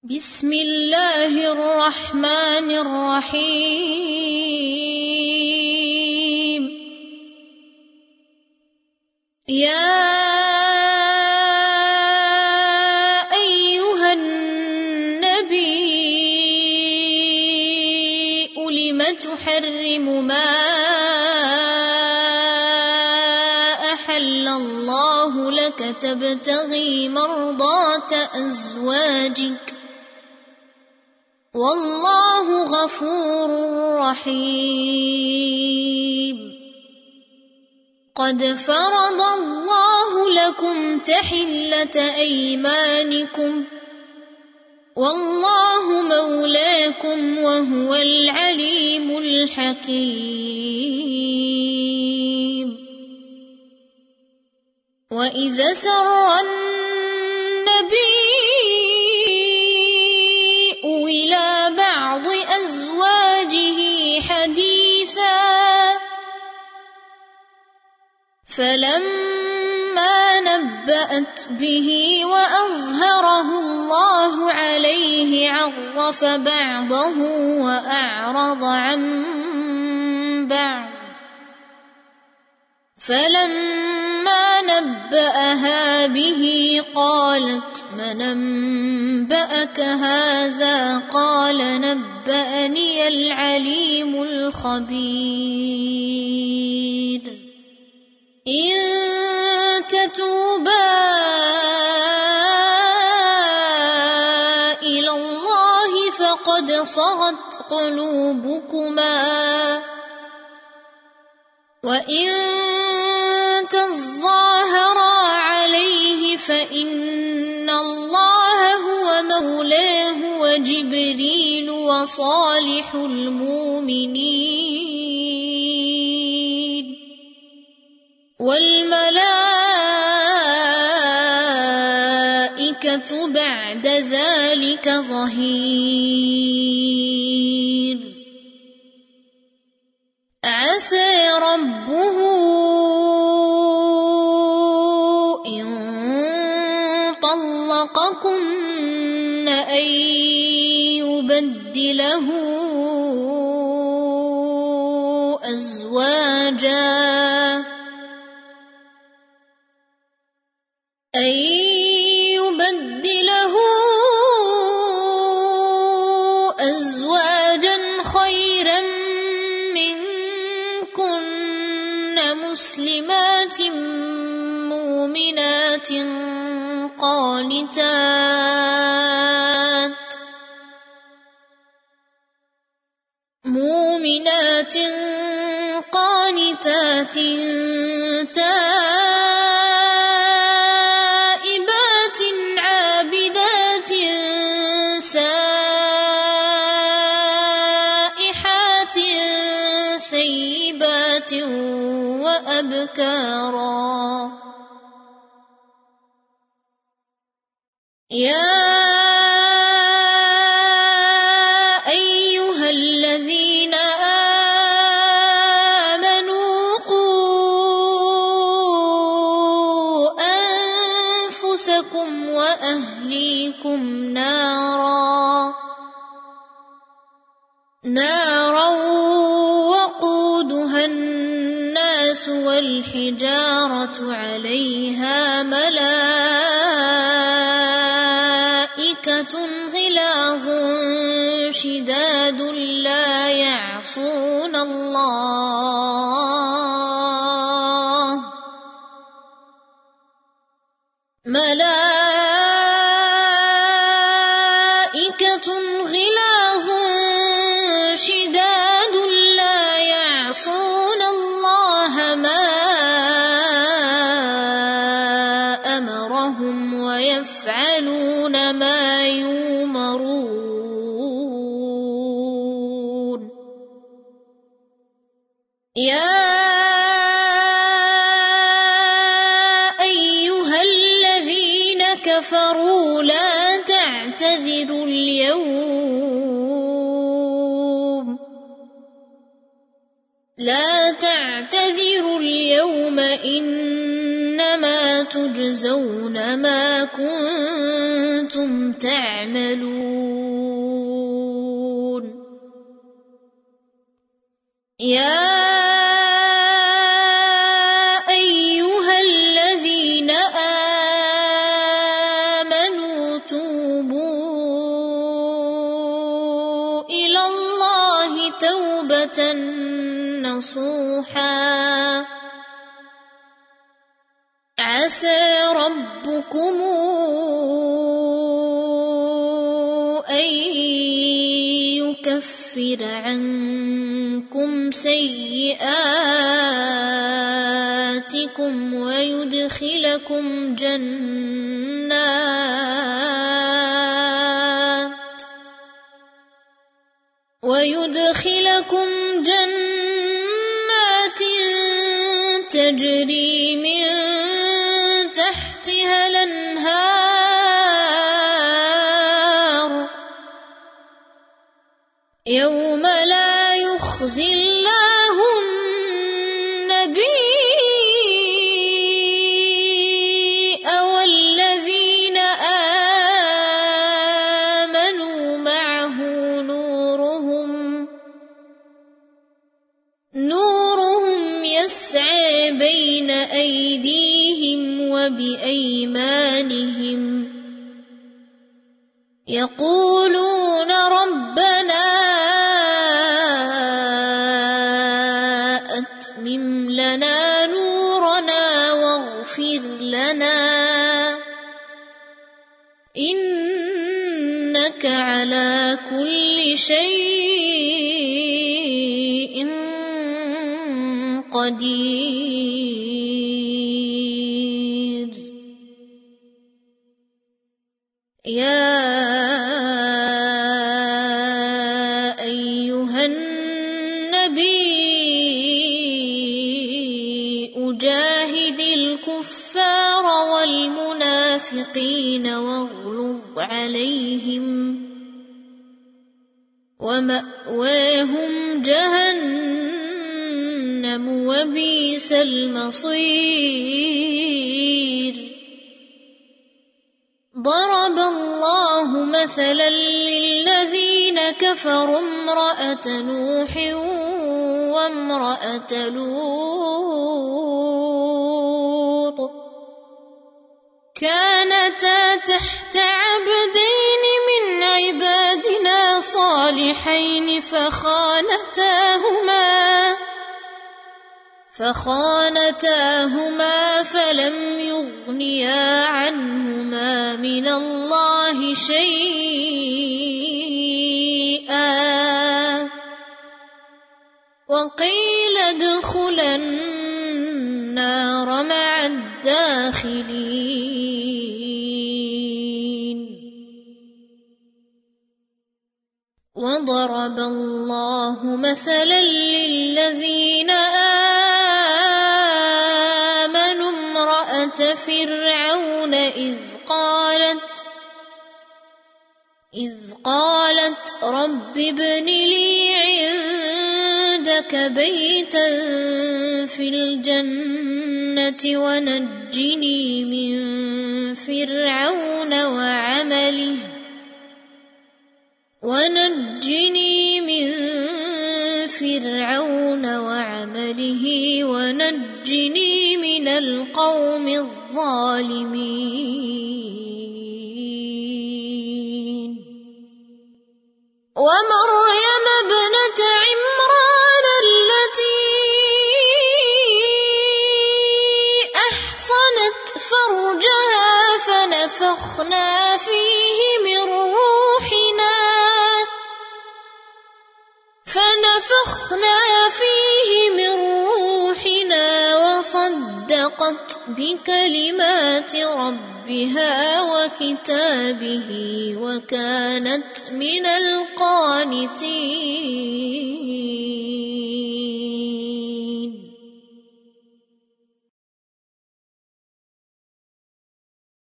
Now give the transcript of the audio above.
بسم الله الرحمن الرحيم يا أيها النبي لم تحرم ما أحل الله لك تبتغي مرضات أزواجك والله غفور رحيم قد فرض الله لكم تحلة أيمانكم والله مولاكم وهو العليم الحكيم وإذا سر النبي إلى بعض أزواجه حديثا فلما نبأت به وأظهره الله عليه عرف بعضه وأعرض عن بعض فلما نبأها به قالت من أنبأك هذا قال نبأني العليم الخبير إن تتوبا إلى الله فقد صغت قلوبكما وإن تظاهرا عليه فإن الله هو مولاه وجبريل وصالح المؤمنين والملائكة بعد ذلك ظهير عسى ربه إن طلقكن أن يبدله أزواجا خيرا منكن مسلمات مؤمنات قانتات تائبات عابدات سائحات ثيبات وأبكارا يا أيها الذين آمنوا قوا أنفسكم وأهليكم نارا وقودها الناس والحجارة عليها ملائكة غلاظ شداد لا يعصون الله ملائكة غلاظ شداد لا يعصون الله ما أمرهم ويفعلون ما يؤمرون يا أيها الذين كفروا لا تعتذروا اليوم إنما تجزون ما كنتم كنتم تعملون يا أيها الذين آمنوا توبوا إلى الله توبة نصوحا عسى ربكم أن يكفر عنكم سيئاتكم ويدخلكم جنات تجري من تحتها الأنهار يوم لا يخزي الله النبي والذين آمنوا معه نورهم يسعى بين أيديهم وبأيمانهم يقولون ربنا أتمم لنا نورنا واغفر لنا إنك على كل شيء قدير يا أيها النبي جاهد الكفار والمنافقين واغلظ عليهم ومأواهم جهنم وبئس المصير ضرب الله مثلا للذين كفروا امرأة نوح وامرأة لوط كانتا تحت عبدين من عبادنا صالحين فخانتاهما فلم يغنيا عنهما من الله شيئا وقيل ادخلا النار مع الداخلين وضرب الله مثلا للذين آمنوا امرأة فرعون إذ قالت رب ابن لي عندك بيتا في الجنة ونجني من فرعون وعمله ونجني من القوم الظالمين ومريم ابنة عمران التي أحصنت فرجها فنفخنا فيه من روحنا وصدقت بكلمات ربها وكتابه وكانت من القانتين